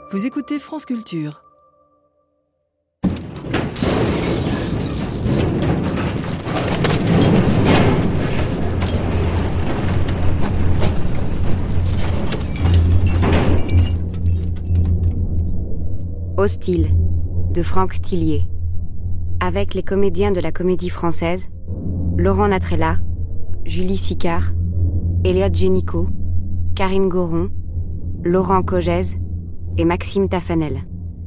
Vous écoutez France Culture. Hostile, de Franck Tillier. Avec les comédiens de la Comédie Française, Laurent Natrella, Julie Sicard, Elliot Génicaud, Karine Goron, Laurent Cogez et Maxime Taffanel.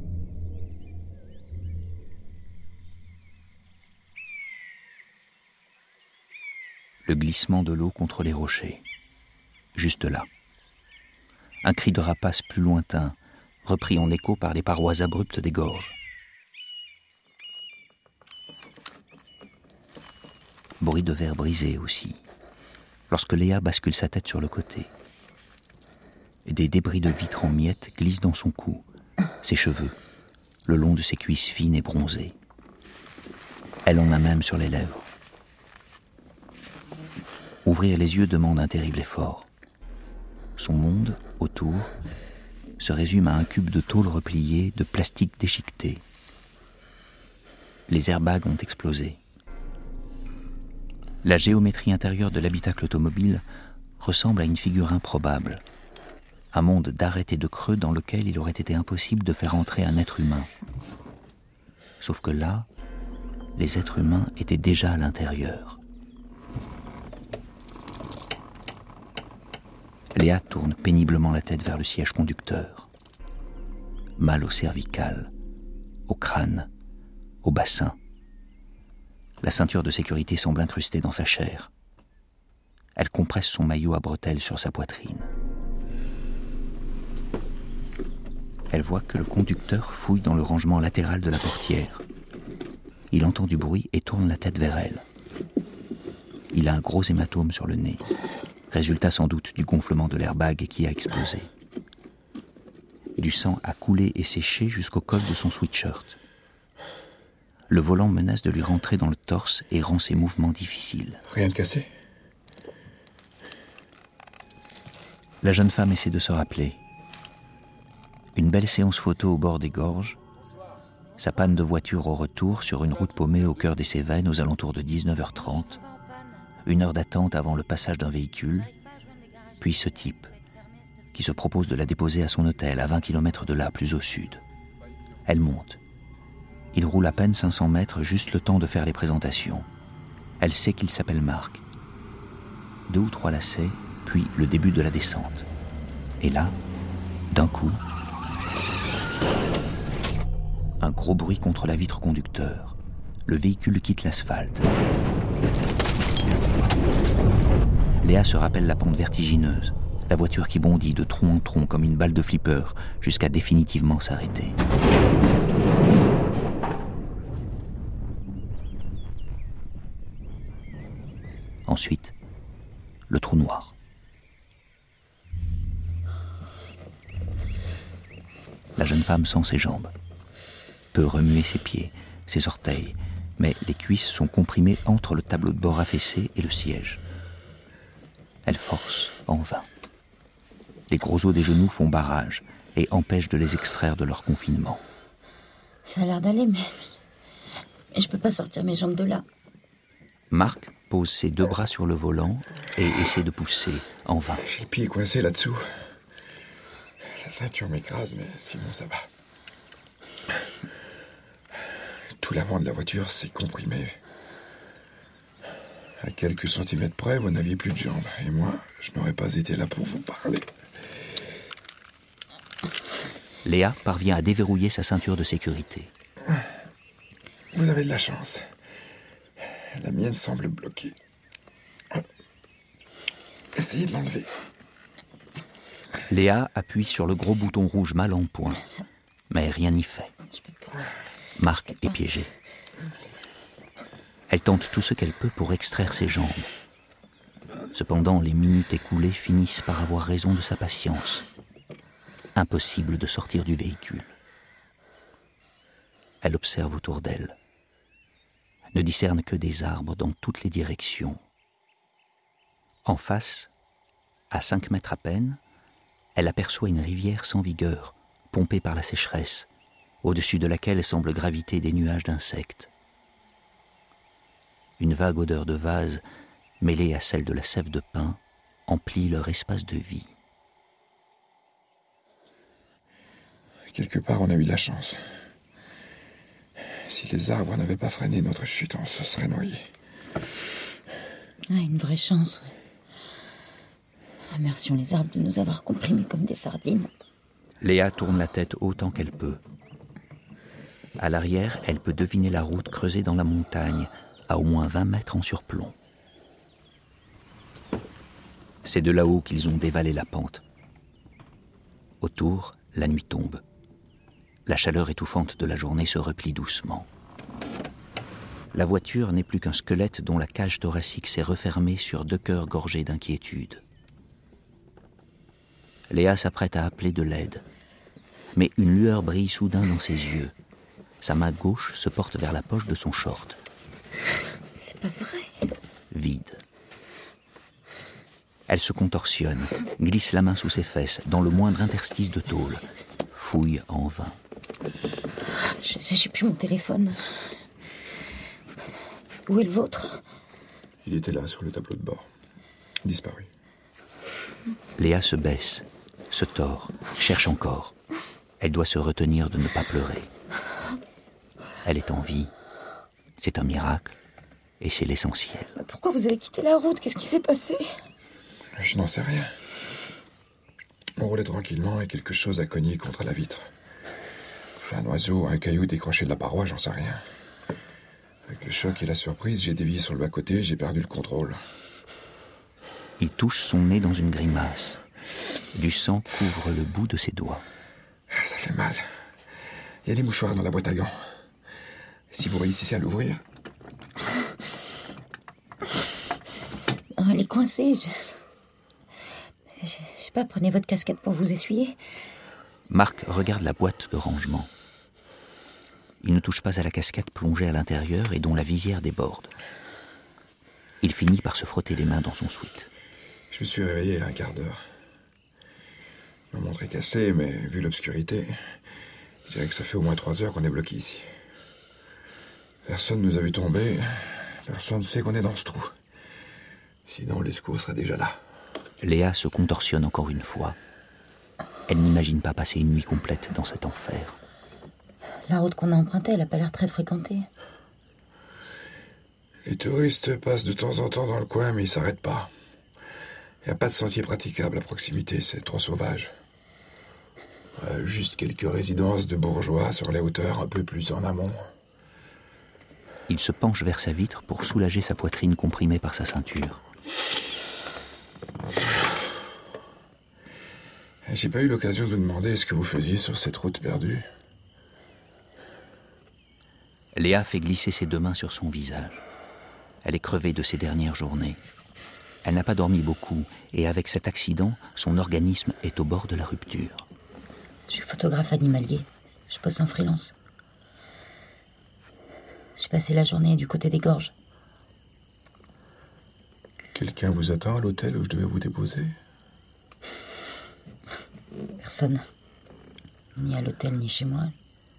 Le glissement de l'eau contre les rochers. Juste là. Un cri de rapace plus lointain, repris en écho par les parois abruptes des gorges. Bruit de verre brisé aussi, lorsque Léa bascule sa tête sur le côté. Des débris de vitre en miettes glissent dans son cou, ses cheveux, le long de ses cuisses fines et bronzées. Elle en a même sur les lèvres. Ouvrir les yeux demande un terrible effort. Son monde, autour, se résume à un cube de tôle replié, de plastique déchiqueté. Les airbags ont explosé. La géométrie intérieure de l'habitacle automobile ressemble à une figure improbable. Un monde d'arêtes et de creux dans lequel il aurait été impossible de faire entrer un être humain. Sauf que là, les êtres humains étaient déjà à l'intérieur. Léa tourne péniblement la tête vers le siège conducteur. Mal au cervical, au crâne, au bassin. La ceinture de sécurité semble incrustée dans sa chair. Elle compresse son maillot à bretelles sur sa poitrine. Elle voit que le conducteur fouille dans le rangement latéral de la portière. Il entend du bruit et tourne la tête vers elle. Il a un gros hématome sur le nez. Résultat sans doute du gonflement de l'airbag qui a explosé. Du sang a coulé et séché jusqu'au col de son sweatshirt. Le volant menace de lui rentrer dans le torse et rend ses mouvements difficiles. Rien de cassé? La jeune femme essaie de se rappeler. Une belle séance photo au bord des gorges, sa panne de voiture au retour sur une route paumée au cœur des Cévennes aux alentours de 19h30, 1 heure d'attente avant le passage d'un véhicule, puis ce type, qui se propose de la déposer à son hôtel à 20 km de là, plus au sud. Elle monte. Il roule à peine 500 mètres, juste le temps de faire les présentations. Elle sait qu'il s'appelle Marc. 2 ou 3 lacets, puis le début de la descente. Et là, d'un coup, un gros bruit contre la vitre conducteur. Le véhicule quitte l'asphalte. Léa se rappelle la pente vertigineuse, la voiture qui bondit de tronc en tronc comme une balle de flipper jusqu'à définitivement s'arrêter. Ensuite, le trou noir. La jeune femme sent ses jambes, peut remuer ses pieds, ses orteils, mais les cuisses sont comprimées entre le tableau de bord affaissé et le siège. Elle force en vain. Les gros os des genoux font barrage et empêchent de les extraire de leur confinement. Ça a l'air d'aller, mais je peux pas sortir mes jambes de là. Marc pose ses 2 bras sur le volant et essaie de pousser, en vain. J'ai le pied coincé là-dessous. La ceinture m'écrase, mais sinon ça va. Tout l'avant de la voiture s'est comprimé. À quelques centimètres près, vous n'aviez plus de jambes. Et moi, je n'aurais pas été là pour vous parler. Léa parvient à déverrouiller sa ceinture de sécurité. Vous avez de la chance. La mienne semble bloquée. Essayez de l'enlever. Léa appuie sur le gros bouton rouge mal en point, mais rien n'y fait. Marc est piégé. Elle tente tout ce qu'elle peut pour extraire ses jambes. Cependant, les minutes écoulées finissent par avoir raison de sa patience. Impossible de sortir du véhicule. Elle observe autour d'elle. Ne discerne que des arbres dans toutes les directions. En face, à 5 mètres à peine, elle aperçoit une rivière sans vigueur, pompée par la sécheresse, au-dessus de laquelle semblent graviter des nuages d'insectes. Une vague odeur de vase, mêlée à celle de la sève de pin, emplit leur espace de vie. Quelque part, on a eu de la chance. Si les arbres n'avaient pas freiné notre chute, on se serait noyé. Ah, une vraie chance, ouais. Remercions les arbres de nous avoir comprimés comme des sardines. Léa tourne la tête autant qu'elle peut. À l'arrière, elle peut deviner la route creusée dans la montagne, à au moins 20 mètres en surplomb. C'est de là-haut qu'ils ont dévalé la pente. Autour, la nuit tombe. La chaleur étouffante de la journée se replie doucement. La voiture n'est plus qu'un squelette dont la cage thoracique s'est refermée sur 2 cœurs gorgés d'inquiétude. Léa s'apprête à appeler de l'aide. Mais une lueur brille soudain dans ses yeux. Sa main gauche se porte vers la poche de son short. C'est pas vrai. Vide. Elle se contorsionne, glisse la main sous ses fesses, dans le moindre interstice de tôle. Fouille en vain. J'ai plus mon téléphone. Où est le vôtre? Il était là, sur le tableau de bord. Disparu. Léa se baisse, se tord, cherche encore. Elle doit se retenir de ne pas pleurer. Elle est en vie. C'est un miracle. Et c'est l'essentiel. Pourquoi vous avez quitté la route? Qu'est-ce qui s'est passé? Je n'en sais rien. On roulait tranquillement et quelque chose a cogné contre la vitre. Un oiseau, un caillou décroché de la paroi, j'en sais rien. Avec le choc et la surprise, j'ai dévié sur le bas-côté, j'ai perdu le contrôle. Il touche son nez dans une grimace. Du sang couvre le bout de ses doigts. Ça fait mal. Il y a des mouchoirs dans la boîte à gants. Si vous réussissez à l'ouvrir... Oh, elle est coincée. Je sais pas, prenez votre casquette pour vous essuyer. Marc regarde la boîte de rangement. Il ne touche pas à la casquette plongée à l'intérieur et dont la visière déborde. Il finit par se frotter les mains dans son sweat. Je me suis réveillé il y a un quart d'heure. Ma montre est cassée, mais vu l'obscurité, je dirais que ça fait au moins 3 heures qu'on est bloqué ici. Personne ne nous a vu tomber. Personne ne sait qu'on est dans ce trou. Sinon, les secours seraient déjà là. Léa se contorsionne encore une fois. Elle n'imagine pas passer une nuit complète dans cet enfer. La route qu'on a empruntée, elle a pas l'air très fréquentée. Les touristes passent de temps en temps dans le coin, mais ils s'arrêtent pas. Il n'y a pas de sentier praticable à proximité, c'est trop sauvage. Juste quelques résidences de bourgeois sur les hauteurs, un peu plus en amont. Il se penche vers sa vitre pour soulager sa poitrine comprimée par sa ceinture. J'ai pas eu l'occasion de vous demander ce que vous faisiez sur cette route perdue. Léa fait glisser ses 2 mains sur son visage. Elle est crevée de ses dernières journées. Elle n'a pas dormi beaucoup et avec cet accident, son organisme est au bord de la rupture. Je suis photographe animalier. Je bosse en freelance. J'ai passé la journée du côté des gorges. Quelqu'un vous attend à l'hôtel où je devais vous déposer? Personne. Ni à l'hôtel, ni chez moi.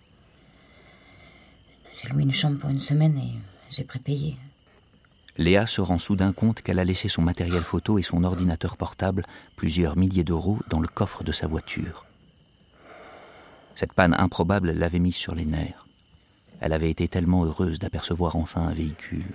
J'ai loué une chambre pour 1 semaine et j'ai prépayé. Léa se rend soudain compte qu'elle a laissé son matériel photo et son ordinateur portable, plusieurs milliers d'euros, dans le coffre de sa voiture. Cette panne improbable l'avait mise sur les nerfs. Elle avait été tellement heureuse d'apercevoir enfin un véhicule.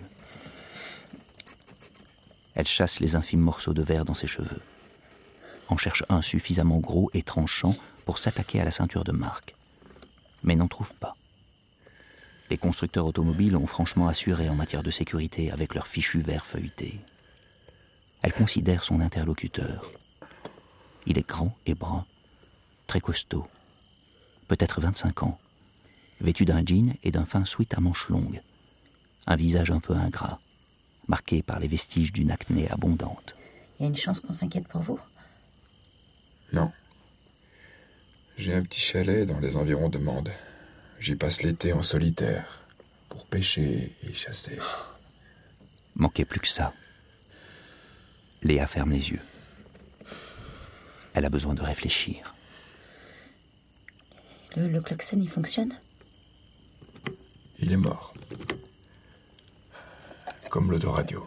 Elle chasse les infimes morceaux de verre dans ses cheveux. En cherche un suffisamment gros et tranchant pour s'attaquer à la ceinture de Marc. Mais n'en trouve pas. Les constructeurs automobiles ont franchement assuré en matière de sécurité avec leurs fichus verres feuilletés. Elle considère son interlocuteur. Il est grand et brun, très costaud, peut-être 25 ans, vêtu d'un jean et d'un fin sweat à manches longues, un visage un peu ingrat, marqué par les vestiges d'une acné abondante. Il y a une chance qu'on s'inquiète pour vous? Non. J'ai un petit chalet dans les environs de Mende. J'y passe l'été en solitaire, pour pêcher et chasser. Manquait plus que ça. Léa ferme les yeux. Elle a besoin de réfléchir. Le klaxon, il fonctionne? Il est mort. Comme l'autoradio.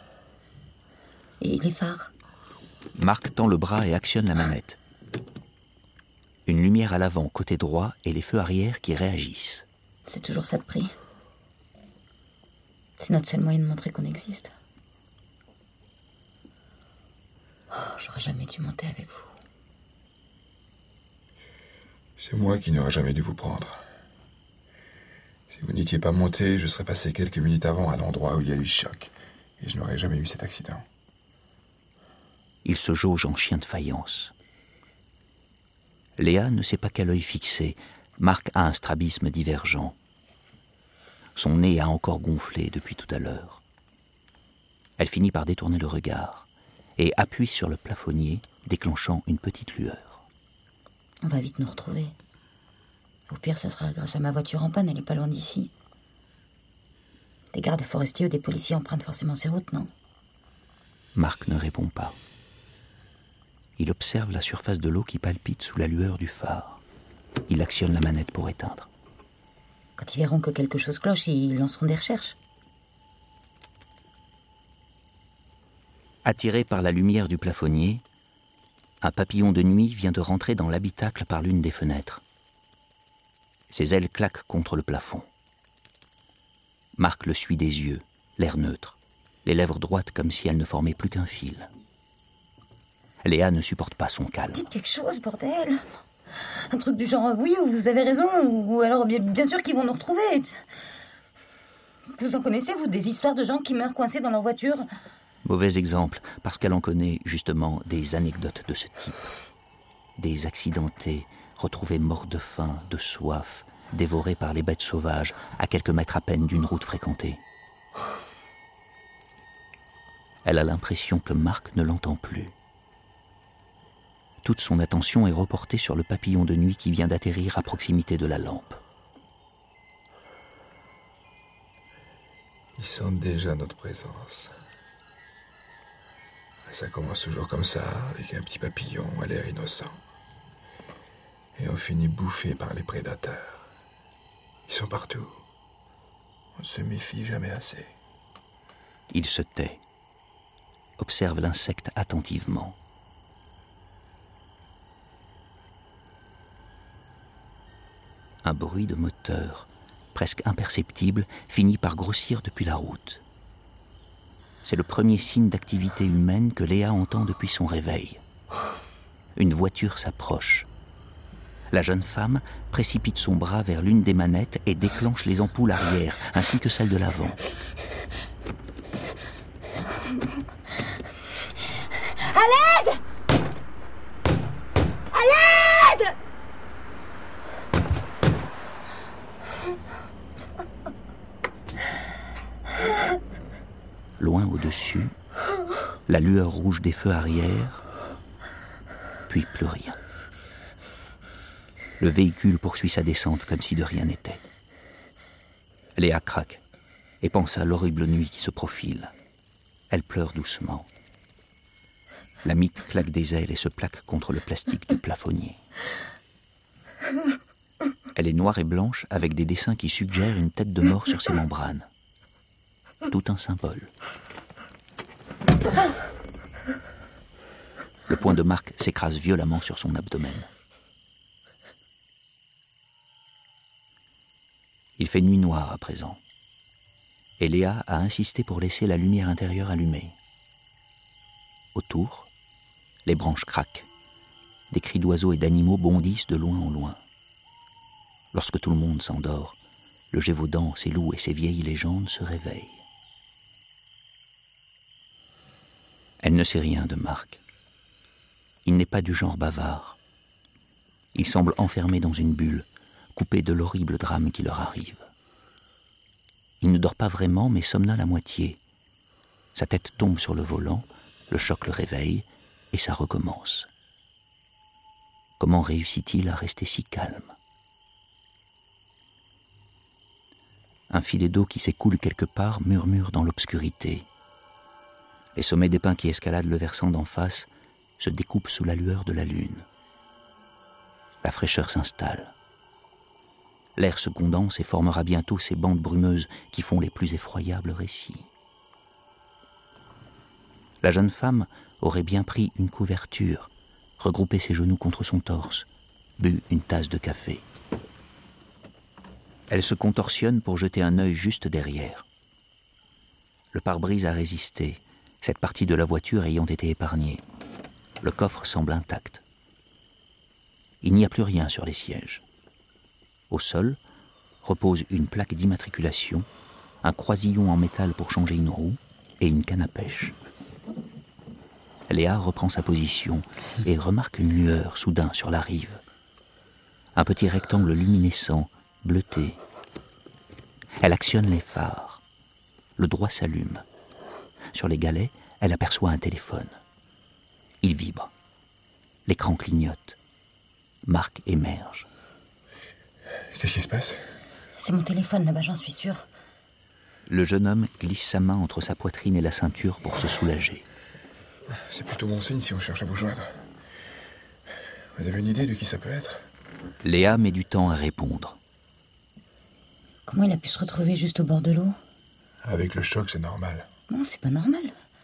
Et les phares? Marc tend le bras et actionne la manette. Une lumière à l'avant, côté droit, et les feux arrière qui réagissent. C'est toujours ça de prix. C'est notre seul moyen de montrer qu'on existe. Oh, j'aurais jamais dû monter avec vous. C'est moi qui n'aurais jamais dû vous prendre. Si vous n'étiez pas monté, je serais passé quelques minutes avant à l'endroit où il y a eu le choc. Et je n'aurais jamais eu cet accident. Il se jauge en chien de faïence. Léa ne sait pas quel œil fixer. Marc a un strabisme divergent. Son nez a encore gonflé depuis tout à l'heure. Elle finit par détourner le regard et appuie sur le plafonnier, déclenchant une petite lueur. On va vite nous retrouver. Au pire, ça sera grâce à ma voiture en panne, elle est pas loin d'ici. Des gardes forestiers ou des policiers empruntent forcément ces routes, non? Marc ne répond pas. Il observe la surface de l'eau qui palpite sous la lueur du phare. Il actionne la manette pour éteindre. Quand ils verront que quelque chose cloche, ils lanceront des recherches. Attiré par la lumière du plafonnier, un papillon de nuit vient de rentrer dans l'habitacle par l'une des fenêtres. Ses ailes claquent contre le plafond. Marc le suit des yeux, l'air neutre, les lèvres droites comme si elles ne formaient plus qu'un fil. Léa ne supporte pas son calme. Dites quelque chose, bordel! Un truc du genre, oui, vous avez raison, ou alors bien sûr qu'ils vont nous retrouver. Vous en connaissez, vous, des histoires de gens qui meurent coincés dans leur voiture? Mauvais exemple, parce qu'elle en connaît justement des anecdotes de ce type. Des accidentés, retrouvés morts de faim, de soif, dévorés par les bêtes sauvages, à quelques mètres à peine d'une route fréquentée. Elle a l'impression que Marc ne l'entend plus. Toute son attention est reportée sur le papillon de nuit qui vient d'atterrir à proximité de la lampe. Ils sentent déjà notre présence. Ça commence toujours comme ça, avec un petit papillon à l'air innocent. Et on finit bouffé par les prédateurs. Ils sont partout. On ne se méfie jamais assez. Il se tait, observe l'insecte attentivement. Un bruit de moteur, presque imperceptible, finit par grossir depuis la route. C'est le premier signe d'activité humaine que Léa entend depuis son réveil. Une voiture s'approche. La jeune femme précipite son bras vers l'une des manettes et déclenche les ampoules arrière, ainsi que celles de l'avant. À l'aide! À l'aide! Loin au-dessus, la lueur rouge des feux arrière, puis plus rien. Le véhicule poursuit sa descente comme si de rien n'était. Léa craque et pense à l'horrible nuit qui se profile. Elle pleure doucement. La mythe claque des ailes et se plaque contre le plastique du plafonnier. Elle est noire et blanche avec des dessins qui suggèrent une tête de mort sur ses membranes. Tout un symbole. Le poing de Marc s'écrase violemment sur son abdomen. Il fait nuit noire à présent. Et Léa a insisté pour laisser la lumière intérieure allumée. Autour, les branches craquent. Des cris d'oiseaux et d'animaux bondissent de loin en loin. Lorsque tout le monde s'endort, le Gévaudan, ses loups et ses vieilles légendes se réveillent. Elle ne sait rien de Marc. Il n'est pas du genre bavard. Il semble enfermé dans une bulle, coupé de l'horrible drame qui leur arrive. Il ne dort pas vraiment, mais somnole à moitié. Sa tête tombe sur le volant, le choc le réveille, et ça recommence. Comment réussit-il à rester si calme? Un filet d'eau qui s'écoule quelque part murmure dans l'obscurité. Les sommets des pins qui escaladent le versant d'en face se découpent sous la lueur de la lune. La fraîcheur s'installe. L'air se condense et formera bientôt ces bandes brumeuses qui font les plus effroyables récits. La jeune femme aurait bien pris une couverture, regroupé ses genoux contre son torse, bu une tasse de café. Elle se contorsionne pour jeter un œil juste derrière. Le pare-brise a résisté, cette partie de la voiture ayant été épargnée. Le coffre semble intact. Il n'y a plus rien sur les sièges. Au sol repose une plaque d'immatriculation, un croisillon en métal pour changer une roue et une canne à pêche. Léa reprend sa position et remarque une lueur soudain sur la rive. Un petit rectangle luminescent, bleuté. Elle actionne les phares. Le droit s'allume. Sur les galets, elle aperçoit un téléphone. Il vibre. L'écran clignote. Marc émerge. Qu'est-ce qui se passe? C'est mon téléphone là-bas, j'en suis sûre. Le jeune homme glisse sa main entre sa poitrine et la ceinture pour se soulager. C'est plutôt bon signe si on cherche à vous joindre. Vous avez une idée de qui ça peut être? Léa met du temps à répondre. Comment il a pu se retrouver juste au bord de l'eau? Avec le choc, c'est normal. Non, c'est pas normal.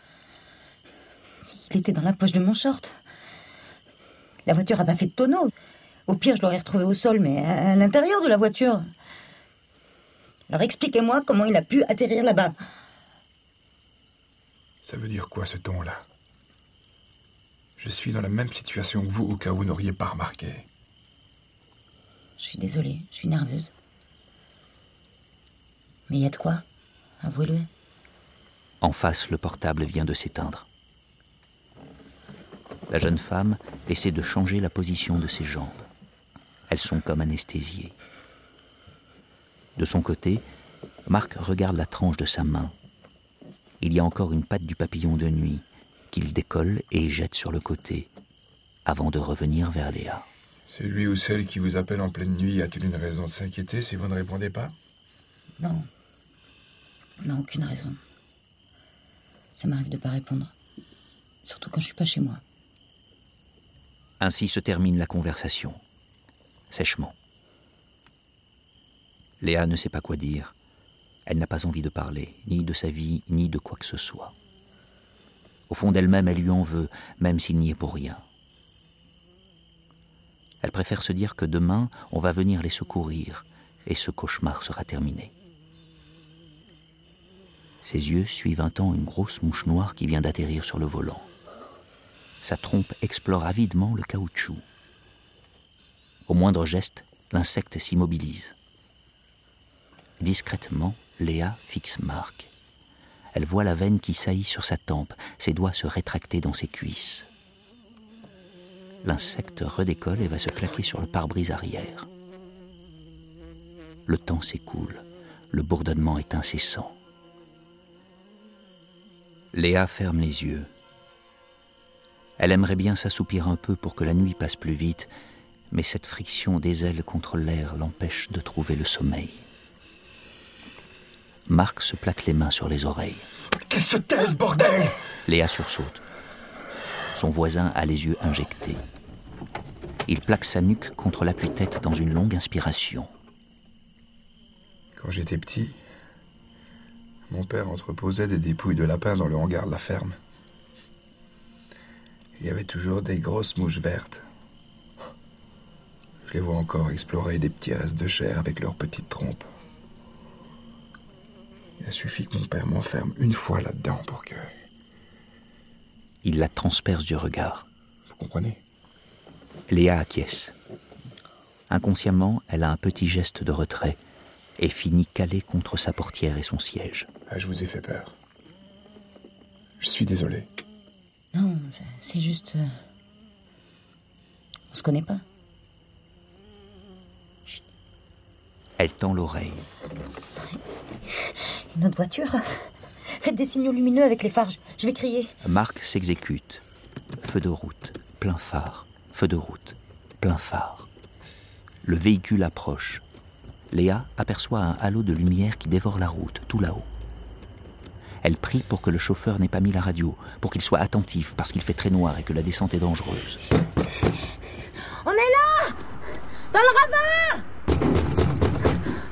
Il était dans la poche de mon short. La voiture a pas fait de tonneau. Au pire, je l'aurais retrouvé au sol, mais à l'intérieur de la voiture. Alors expliquez-moi comment il a pu atterrir là-bas. Ça veut dire quoi, ce ton-là? Je suis dans la même situation que vous, au cas où vous n'auriez pas remarqué. Je suis désolée, je suis nerveuse. Mais il y a de quoi, avouez-le. En face, le portable vient de s'éteindre. La jeune femme essaie de changer la position de ses jambes. Elles sont comme anesthésiées. De son côté, Marc regarde la tranche de sa main. Il y a encore une patte du papillon de nuit qu'il décolle et jette sur le côté, avant de revenir vers Léa. Celui ou celle qui vous appelle en pleine nuit a-t-il une raison de s'inquiéter si vous ne répondez pas? Non. Non, aucune raison. Ça m'arrive de pas répondre. Surtout quand je suis pas chez moi. Ainsi se termine la conversation, sèchement. Léa ne sait pas quoi dire. Elle n'a pas envie de parler, ni de sa vie, ni de quoi que ce soit. Au fond d'elle-même, elle lui en veut, même s'il n'y est pour rien. Elle préfère se dire que demain, on va venir les secourir, et ce cauchemar sera terminé. Ses yeux suivent un temps une grosse mouche noire qui vient d'atterrir sur le volant. Sa trompe explore avidement le caoutchouc. Au moindre geste, l'insecte s'immobilise. Discrètement, Léa fixe Marc. Elle voit la veine qui saillit sur sa tempe, ses doigts se rétracter dans ses cuisses. L'insecte redécolle et va se claquer sur le pare-brise arrière. Le temps s'écoule, le bourdonnement est incessant. Léa ferme les yeux. Elle aimerait bien s'assoupir un peu pour que la nuit passe plus vite, mais cette friction des ailes contre l'air l'empêche de trouver le sommeil. Marc se plaque les mains sur les oreilles. Qu'elle se taise, bordel! Léa sursaute. Son voisin a les yeux injectés. Il plaque sa nuque contre l'appui-tête dans une longue inspiration. Quand j'étais petit, mon père entreposait des dépouilles de lapin dans le hangar de la ferme. Il y avait toujours des grosses mouches vertes. Je les vois encore explorer des petits restes de chair avec leurs petites trompes. Il a suffi que mon père m'enferme une fois là-dedans pour que... Il la transperce du regard. Vous comprenez? Léa acquiesce. Inconsciemment, elle a un petit geste de retrait et finit calée contre sa portière et son siège. Ah, je vous ai fait peur. Je suis désolé. Non, c'est juste... On se connaît pas. Chut. Elle tend l'oreille. Notre voiture. Faites des signaux lumineux avec les phares, je vais crier. Marc s'exécute. Feu de route, plein phare. Feu de route, plein phare. Le véhicule approche. Léa aperçoit un halo de lumière qui dévore la route, tout là-haut. Elle prie pour que le chauffeur n'ait pas mis la radio, pour qu'il soit attentif parce qu'il fait très noir et que la descente est dangereuse. On est là! Dans le ravin!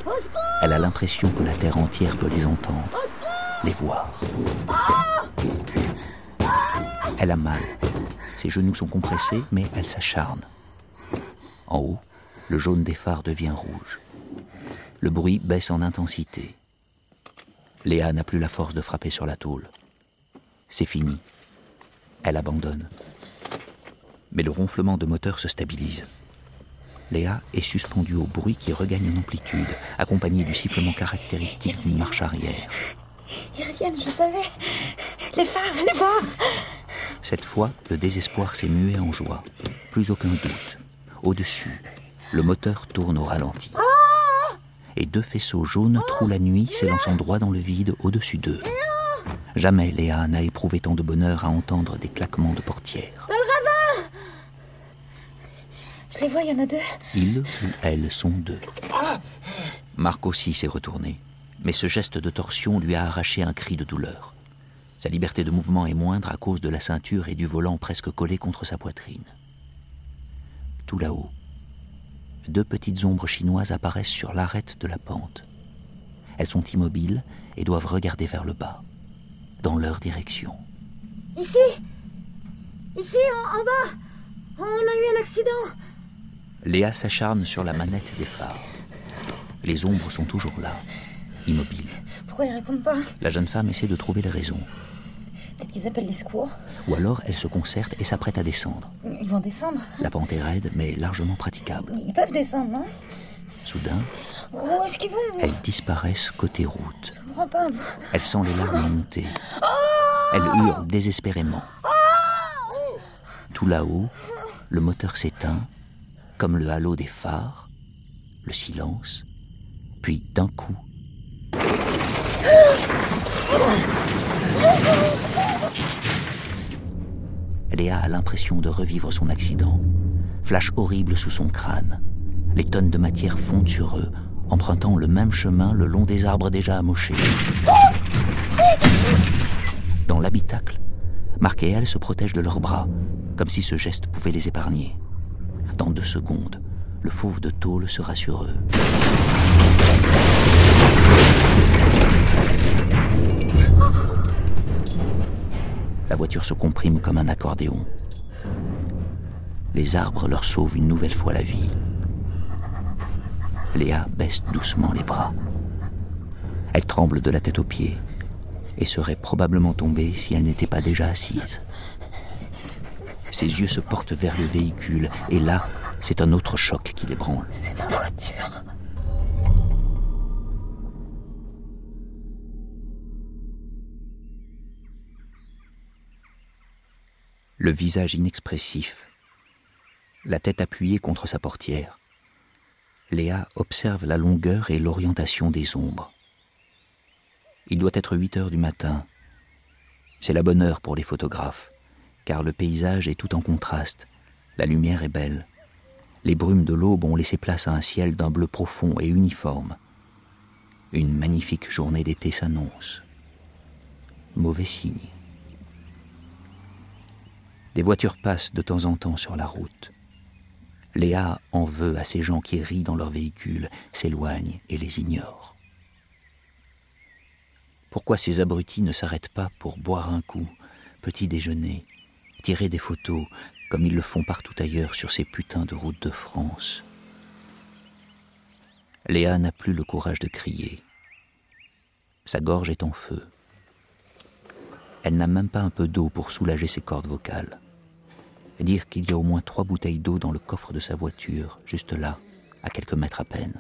Elle a l'impression que la terre entière peut les entendre, les voir. Elle a mal. Ses genoux sont compressés, mais elle s'acharne. En haut, le jaune des phares devient rouge. Le bruit baisse en intensité. Léa n'a plus la force de frapper sur la tôle. C'est fini. Elle abandonne. Mais le ronflement de moteur se stabilise. Léa est suspendue au bruit qui regagne une amplitude, accompagné du sifflement caractéristique d'une marche arrière. Ils reviennent, je savais. Les phares. Cette fois, le désespoir s'est mué en joie. Plus aucun doute. Au-dessus, le moteur tourne au ralenti. Et 2 faisceaux jaunes trouent la nuit, s'élançant droit dans le vide au-dessus d'eux. Jamais Léa n'a éprouvé tant de bonheur à entendre des claquements de portières. Dans le ravin! Je les vois, il y en a 2. Ils ou elles sont 2. Marc aussi s'est retourné, mais ce geste de torsion lui a arraché un cri de douleur. Sa liberté de mouvement est moindre à cause de la ceinture et du volant presque collé contre sa poitrine. Tout là-haut, 2 petites ombres chinoises apparaissent sur l'arête de la pente. Elles sont immobiles et doivent regarder vers le bas, dans leur direction. Ici, en bas, on a eu un accident. Léa s'acharne sur la manette des phares. Les ombres sont toujours là, immobiles. Pourquoi ils répondent pas? La jeune femme essaie de trouver les raisons. Peut-être qu'ils appellent les secours. Ou alors elle se concerte et s'apprête à descendre. Ils vont descendre. La pente est raide, mais largement praticable. Ils peuvent descendre, non? Soudain, Où est-ce qu'ils vont? elles disparaissent côté route. Je comprends pas. Elle sent les larmes monter. Elle hurle désespérément. Tout là-haut, le moteur s'éteint, comme le halo des phares, le silence, puis d'un coup... Léa a l'impression de revivre son accident. Flash horrible sous son crâne. Les tonnes de matière fondent sur eux, empruntant le même chemin le long des arbres déjà amochés. Dans l'habitacle, Marc et elle se protègent de leurs bras, comme si ce geste pouvait les épargner. Dans 2 secondes, le fauve de tôle sera sur eux. La voiture se comprime comme un accordéon. Les arbres leur sauvent une nouvelle fois la vie. Léa baisse doucement les bras. Elle tremble de la tête aux pieds et serait probablement tombée si elle n'était pas déjà assise. Ses yeux se portent vers le véhicule et là, c'est un autre choc qui l'ébranle. C'est ma voiture. Le visage inexpressif, la tête appuyée contre sa portière. Léa observe la longueur et l'orientation des ombres. Il doit être 8 heures du matin. C'est la bonne heure pour les photographes, car le paysage est tout en contraste. La lumière est belle. Les brumes de l'aube ont laissé place à un ciel d'un bleu profond et uniforme. Une magnifique journée d'été s'annonce. Mauvais signe. Des voitures passent de temps en temps sur la route. Léa en veut à ces gens qui rient dans leur véhicule, s'éloignent et les ignorent. Pourquoi ces abrutis ne s'arrêtent pas pour boire un coup, petit déjeuner, tirer des photos, comme ils le font partout ailleurs sur ces putains de routes de France? Léa n'a plus le courage de crier. Sa gorge est en feu. Elle n'a même pas un peu d'eau pour soulager ses cordes vocales. Dire qu'il y a au moins 3 bouteilles d'eau dans le coffre de sa voiture, juste là, à quelques mètres à peine.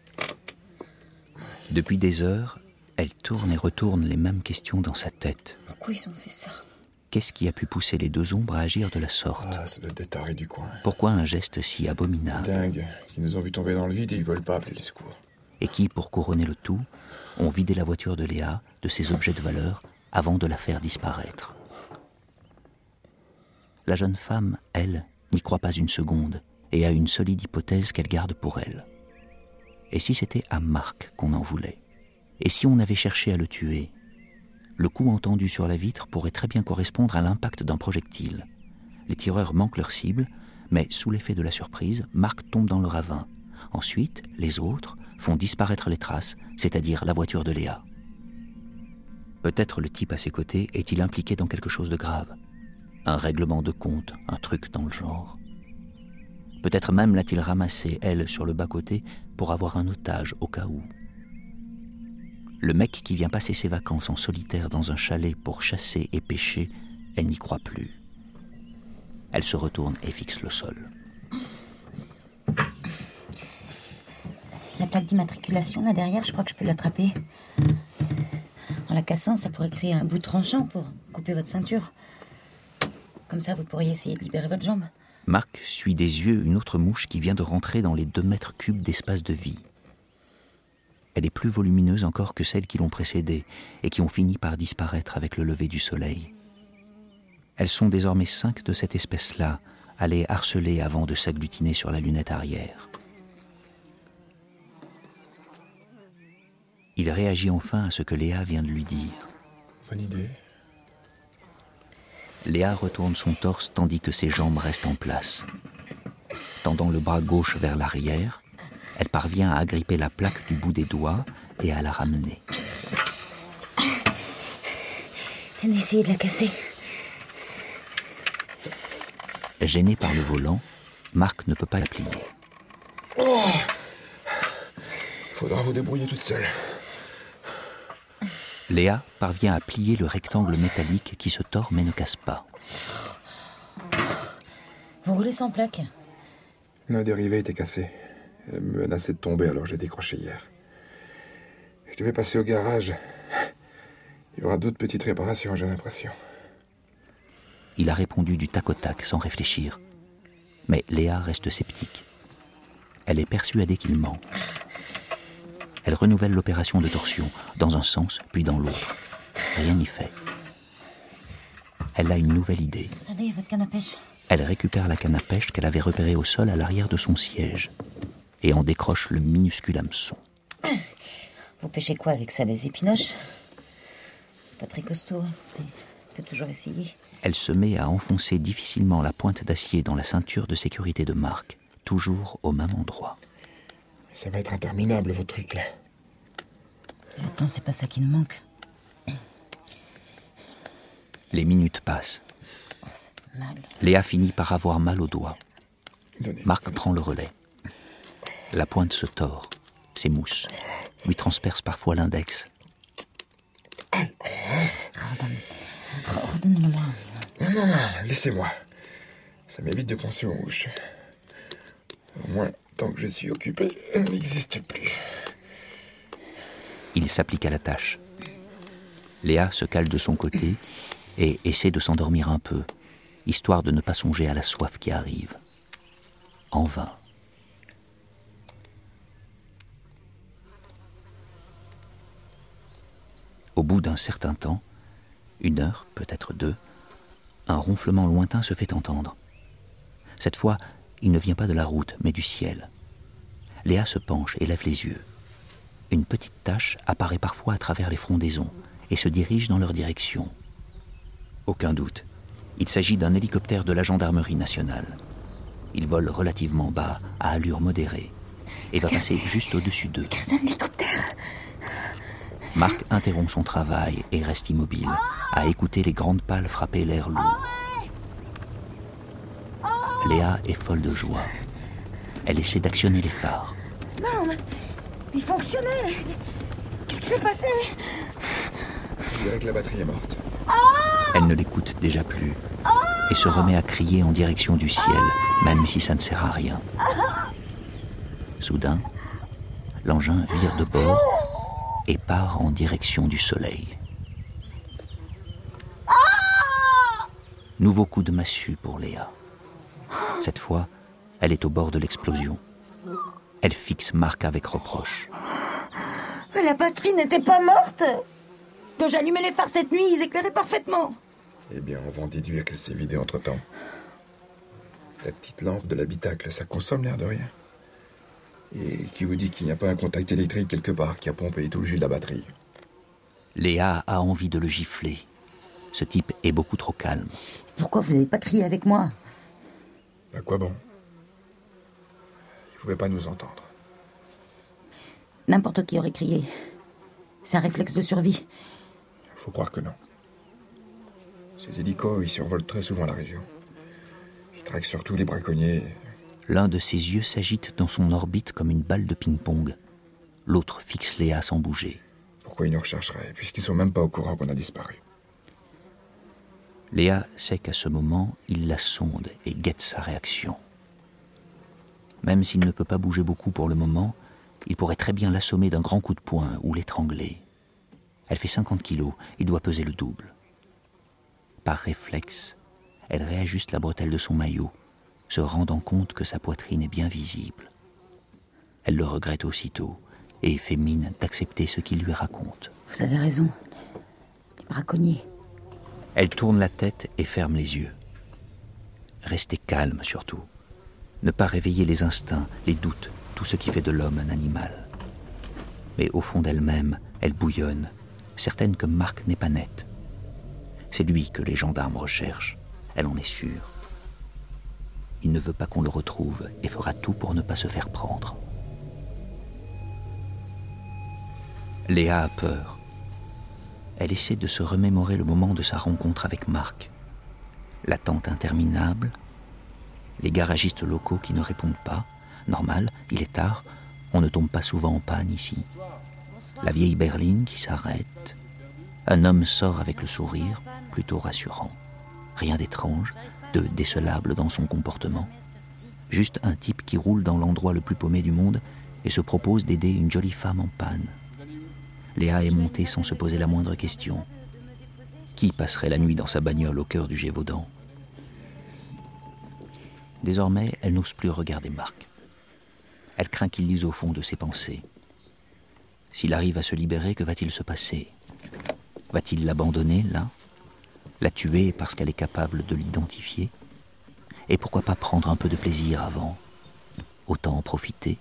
Depuis des heures, elle tourne et retourne les mêmes questions dans sa tête. Pourquoi ils ont fait ça? Qu'est-ce qui a pu pousser les 2 ombres à agir de la sorte? Ça doit être des tarés du coin. Pourquoi un geste si abominable? Dingue, qui nous ont vu tomber dans le vide et ils veulent pas appeler les secours. Et qui, pour couronner le tout, ont vidé la voiture de Léa de ses objets de valeur avant de la faire disparaître. La jeune femme, elle, n'y croit pas une seconde et a une solide hypothèse qu'elle garde pour elle. Et si c'était à Marc qu'on en voulait? Et si on avait cherché à le tuer? Le coup entendu sur la vitre pourrait très bien correspondre à l'impact d'un projectile. Les tireurs manquent leur cible, mais sous l'effet de la surprise, Marc tombe dans le ravin. Ensuite, les autres, font disparaître les traces, c'est-à-dire la voiture de Léa. Peut-être le type à ses côtés est-il impliqué dans quelque chose de grave. Un règlement de compte, un truc dans le genre. Peut-être même l'a-t-il ramassée, elle, sur le bas-côté, pour avoir un otage au cas où. Le mec qui vient passer ses vacances en solitaire dans un chalet pour chasser et pêcher, elle n'y croit plus. Elle se retourne et fixe le sol. La plaque d'immatriculation, là derrière, je crois que je peux l'attraper. En la cassant, ça pourrait créer un bout tranchant pour couper votre ceinture. Comme ça, vous pourriez essayer de libérer votre jambe. Marc suit des yeux une autre mouche qui vient de rentrer dans les 2 mètres cubes d'espace de vie. Elle est plus volumineuse encore que celles qui l'ont précédée et qui ont fini par disparaître avec le lever du soleil. Elles sont désormais 5 de cette espèce-là, allées harceler avant de s'agglutiner sur la lunette arrière. Il réagit enfin à ce que Léa vient de lui dire. Bonne idée. Léa retourne son torse tandis que ses jambes restent en place. Tendant le bras gauche vers l'arrière, elle parvient à agripper la plaque du bout des doigts et à la ramener. Tenez, essayez de la casser. Gêné par le volant, Marc ne peut pas la plier. Oh, faudra vous débrouiller toute seule. Léa parvient à plier le rectangle métallique qui se tord mais ne casse pas. Vous roulez sans plaque. Le dérivé était cassé. Elle me menaçait de tomber, alors j'ai décroché hier. Je devais passer au garage. Il y aura d'autres petites réparations, j'ai l'impression. Il a répondu du tac au tac, sans réfléchir. Mais Léa reste sceptique. Elle est persuadée qu'il ment. Elle renouvelle l'opération de torsion, dans un sens, puis dans l'autre. Rien n'y fait. Elle a une nouvelle idée. Attendez, votre canne à pêche. Elle récupère la canne à pêche qu'elle avait repérée au sol à l'arrière de son siège et en décroche le minuscule hameçon. Vous pêchez quoi avec ça, des épinoches? C'est pas très costaud, mais on peut toujours essayer. Elle se met à enfoncer difficilement la pointe d'acier dans la ceinture de sécurité de Marc, toujours au même endroit. Ça va être interminable, vos trucs, là. Le temps, c'est pas ça qui nous manque. Les minutes passent. Oh, ça fait mal. Léa finit par avoir mal au doigt. Donnez. Marc prend le relais. La pointe se tord, s'émousse, lui transperce parfois l'index. Redonnez-le-moi. Non, laissez-moi. Ça m'évite de penser aux mouches. Au moins, tant que je suis occupé, elle n'existe plus. Il s'applique à la tâche. Léa se cale de son côté et essaie de s'endormir un peu, histoire de ne pas songer à la soif qui arrive. En vain. Au bout d'un certain temps, 1 heure, peut-être 2, un ronflement lointain se fait entendre. Cette fois, il ne vient pas de la route, mais du ciel. Léa se penche et lève les yeux. Une petite tache apparaît parfois à travers les frondaisons et se dirige dans leur direction. Aucun doute, il s'agit d'un hélicoptère de la gendarmerie nationale. Il vole relativement bas, à allure modérée, et va passer juste au-dessus d'eux. Regardez un hélicoptère. Marc interrompt son travail et reste immobile, à écouter les grandes pales frapper l'air lourd. Léa est folle de joie. Elle essaie d'actionner les phares. Non, mais il fonctionnait. Qu'est-ce qui s'est passé? Je dirais que la batterie est morte. Elle ne l'écoute déjà plus et se remet à crier en direction du ciel, même si ça ne sert à rien. Soudain, l'engin vire de bord et part en direction du soleil. Nouveau coup de massue pour Léa. Cette fois, elle est au bord de l'explosion. Elle fixe Marc avec reproche. Mais la batterie n'était pas morte. Quand j'allumais les phares cette nuit, ils éclairaient parfaitement. Eh bien, on va en déduire qu'elle s'est vidée entre-temps. La petite lampe de l'habitacle, ça consomme l'air de rien. Et qui vous dit qu'il n'y a pas un contact électrique quelque part qui a pompé tout le jus de la batterie? Léa a envie de le gifler. Ce type est beaucoup trop calme. Pourquoi vous n'avez pas crié avec moi? À quoi bon? Il ne pouvait pas nous entendre. N'importe qui aurait crié. C'est un réflexe de survie. Faut croire que non. Ces hélicos, ils survolent très souvent la région. Ils traquent surtout les braconniers. L'un de ses yeux s'agite dans son orbite comme une balle de ping-pong. L'autre fixe Léa sans bouger. Pourquoi ils nous rechercheraient, puisqu'ils sont même pas au courant qu'on a disparu? Léa sait qu'à ce moment, il la sonde et guette sa réaction. Même s'il ne peut pas bouger beaucoup pour le moment, il pourrait très bien l'assommer d'un grand coup de poing ou l'étrangler. Elle fait 50 kilos, il doit peser le double. Par réflexe, elle réajuste la bretelle de son maillot, se rendant compte que sa poitrine est bien visible. Elle le regrette aussitôt et fait mine d'accepter ce qu'il lui raconte. Vous avez raison. Les braconniers. Elle tourne la tête et ferme les yeux. Rester calme surtout. Ne pas réveiller les instincts, les doutes, tout ce qui fait de l'homme un animal. Mais au fond d'elle-même, elle bouillonne, certaine que Marc n'est pas net. C'est lui que les gendarmes recherchent, elle en est sûre. Il ne veut pas qu'on le retrouve et fera tout pour ne pas se faire prendre. Léa a peur. Elle essaie de se remémorer le moment de sa rencontre avec Marc. L'attente interminable, les garagistes locaux qui ne répondent pas. Normal, il est tard, on ne tombe pas souvent en panne ici. La vieille berline qui s'arrête. Un homme sort avec le sourire, plutôt rassurant. Rien d'étrange, de décelable dans son comportement. Juste un type qui roule dans l'endroit le plus paumé du monde et se propose d'aider une jolie femme en panne. Léa est montée sans se poser la moindre question. Qui passerait la nuit dans sa bagnole au cœur du Gévaudan? Désormais, elle n'ose plus regarder Marc. Elle craint qu'il lise au fond de ses pensées. S'il arrive à se libérer, que va-t-il se passer? Va-t-il l'abandonner, là? La tuer parce qu'elle est capable de l'identifier? Et pourquoi pas prendre un peu de plaisir avant? Autant en profiter.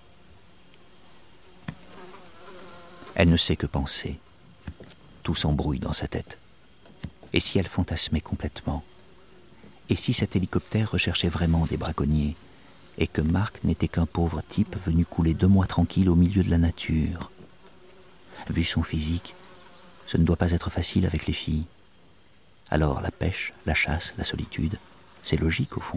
Elle ne sait que penser. Tout s'embrouille dans sa tête. Et si elle fantasmait complètement? Et si cet hélicoptère recherchait vraiment des braconniers? Et que Marc n'était qu'un pauvre type venu couler 2 mois tranquille au milieu de la nature? Vu son physique, ce ne doit pas être facile avec les filles. Alors la pêche, la chasse, la solitude, c'est logique au fond.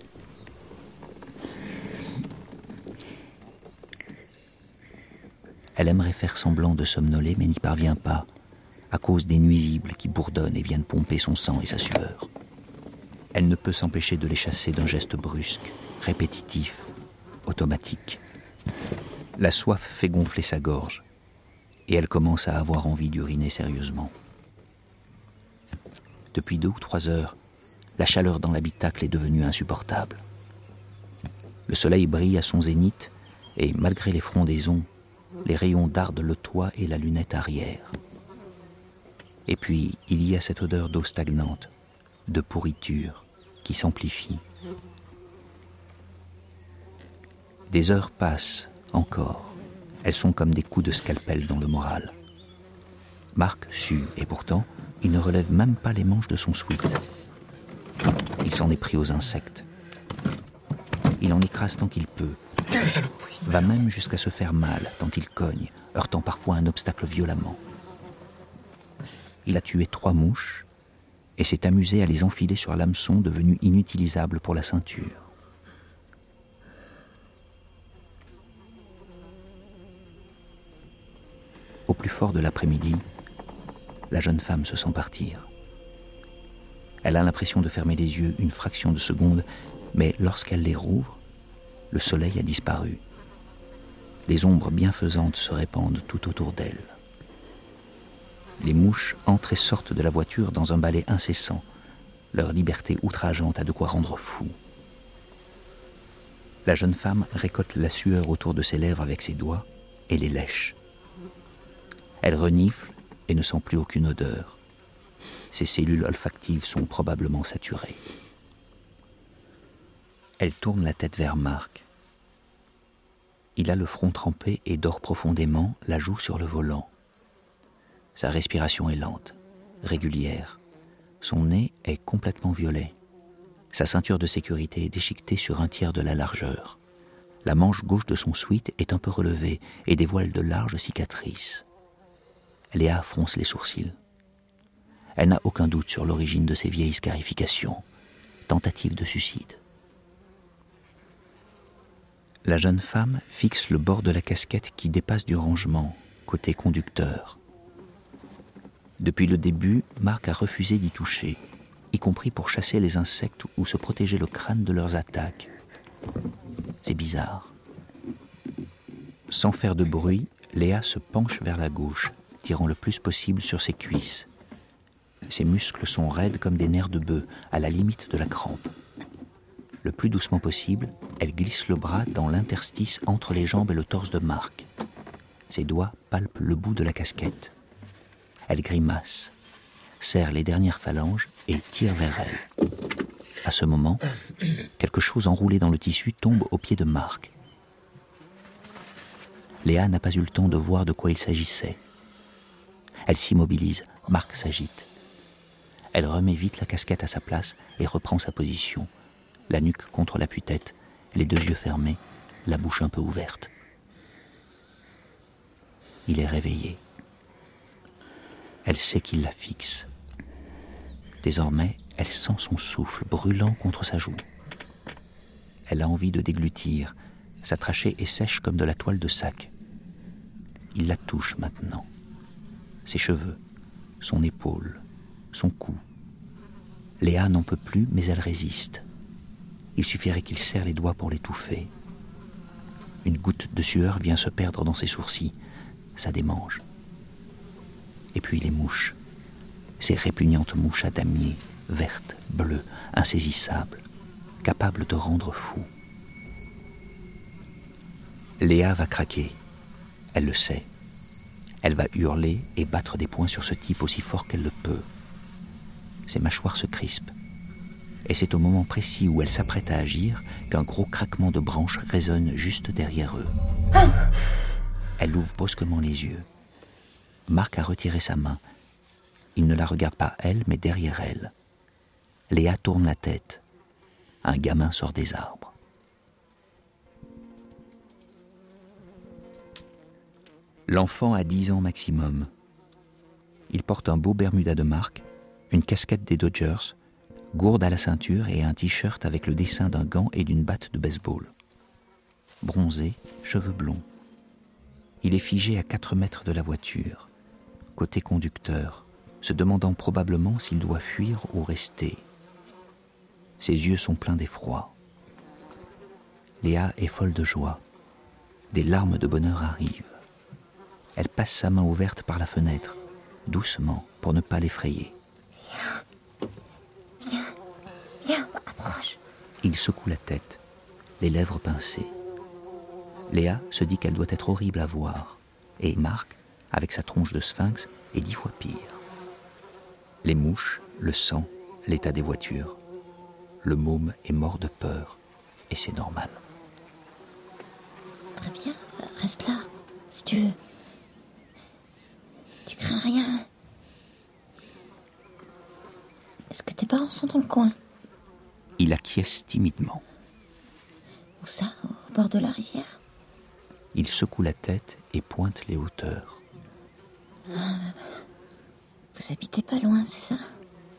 Elle aimerait faire semblant de somnoler, mais n'y parvient pas, à cause des nuisibles qui bourdonnent et viennent pomper son sang et sa sueur. Elle ne peut s'empêcher de les chasser d'un geste brusque, répétitif, automatique. La soif fait gonfler sa gorge, et elle commence à avoir envie d'uriner sérieusement. Depuis 2 ou 3 heures, la chaleur dans l'habitacle est devenue insupportable. Le soleil brille à son zénith, et malgré les frondaisons, les rayons dardent le toit et la lunette arrière. Et puis, il y a cette odeur d'eau stagnante, de pourriture, qui s'amplifie. Des heures passent, encore. Elles sont comme des coups de scalpel dans le moral. Marc sue, et pourtant, il ne relève même pas les manches de son sweat. Il s'en est pris aux insectes. Il en écrase tant qu'il peut. Va même jusqu'à se faire mal tant il cogne, heurtant parfois un obstacle violemment. Il a tué 3 mouches et s'est amusé à les enfiler sur l'hameçon devenu inutilisable pour la ceinture. Au plus fort de l'après-midi, la jeune femme se sent partir. Elle a l'impression de fermer les yeux une fraction de seconde, mais lorsqu'elle les rouvre, le soleil a disparu. Les ombres bienfaisantes se répandent tout autour d'elle. Les mouches entrent et sortent de la voiture dans un balai incessant. Leur liberté outrageante a de quoi rendre fou. La jeune femme récolte la sueur autour de ses lèvres avec ses doigts et les lèche. Elle renifle et ne sent plus aucune odeur. Ses cellules olfactives sont probablement saturées. Elle tourne la tête vers Marc. Il a le front trempé et dort profondément, la joue sur le volant. Sa respiration est lente, régulière. Son nez est complètement violet. Sa ceinture de sécurité est déchiquetée sur 1/3 de la largeur. La manche gauche de son sweat est un peu relevée et dévoile de larges cicatrices. Léa fronce les sourcils. Elle n'a aucun doute sur l'origine de ces vieilles scarifications. Tentative de suicide. La jeune femme fixe le bord de la casquette qui dépasse du rangement, côté conducteur. Depuis le début, Marc a refusé d'y toucher, y compris pour chasser les insectes ou se protéger le crâne de leurs attaques. C'est bizarre. Sans faire de bruit, Léa se penche vers la gauche, tirant le plus possible sur ses cuisses. Ses muscles sont raides comme des nerfs de bœuf, à la limite de la crampe. Le plus doucement possible, elle glisse le bras dans l'interstice entre les jambes et le torse de Marc. Ses doigts palpent le bout de la casquette. Elle grimace, serre les dernières phalanges et tire vers elle. À ce moment, quelque chose enroulé dans le tissu tombe aux pieds de Marc. Léa n'a pas eu le temps de voir de quoi il s'agissait. Elle s'immobilise, Marc s'agite. Elle remet vite la casquette à sa place et reprend sa position, la nuque contre l'appui-tête, les deux yeux fermés, la bouche un peu ouverte. Il est réveillé. Elle sait qu'il la fixe. Désormais, elle sent son souffle brûlant contre sa joue. Elle a envie de déglutir. Sa trachée est sèche comme de la toile de sac. Il la touche maintenant. Ses cheveux, son épaule, son cou. Léa n'en peut plus, mais elle résiste. Il suffirait qu'il serre les doigts pour l'étouffer. Une goutte de sueur vient se perdre dans ses sourcils. Ça démange. Et puis les mouches. Ces répugnantes mouches à damier, vertes, bleues, insaisissables, capables de rendre fou. Léa va craquer. Elle le sait. Elle va hurler et battre des poings sur ce type aussi fort qu'elle le peut. Ses mâchoires se crispent. Et c'est au moment précis où elle s'apprête à agir qu'un gros craquement de branches résonne juste derrière eux. Elle ouvre brusquement les yeux. Marc a retiré sa main. Il ne la regarde pas elle, mais derrière elle. Léa tourne la tête. Un gamin sort des arbres. L'enfant a 10 ans maximum. Il porte un beau Bermuda de Marc, une casquette des Dodgers, gourde à la ceinture et un t-shirt avec le dessin d'un gant et d'une batte de baseball. Bronzé, cheveux blonds. Il est figé à 4 mètres de la voiture, côté conducteur, se demandant probablement s'il doit fuir ou rester. Ses yeux sont pleins d'effroi. Léa est folle de joie. Des larmes de bonheur arrivent. Elle passe sa main ouverte par la fenêtre, doucement, pour ne pas l'effrayer. Viens, approche. Il secoue la tête, les lèvres pincées. Léa se dit qu'elle doit être horrible à voir, et Marc, avec sa tronche de sphinx, est 10 fois pire. Les mouches, le sang, l'état des voitures. Le môme est mort de peur, et c'est normal. Très bien, reste là, si tu veux. Tu crains rien. Est-ce que tes parents sont dans le coin? Il acquiesce timidement. Où ça, au bord de la rivière? Il secoue la tête et pointe les hauteurs. Vous habitez pas loin, c'est ça?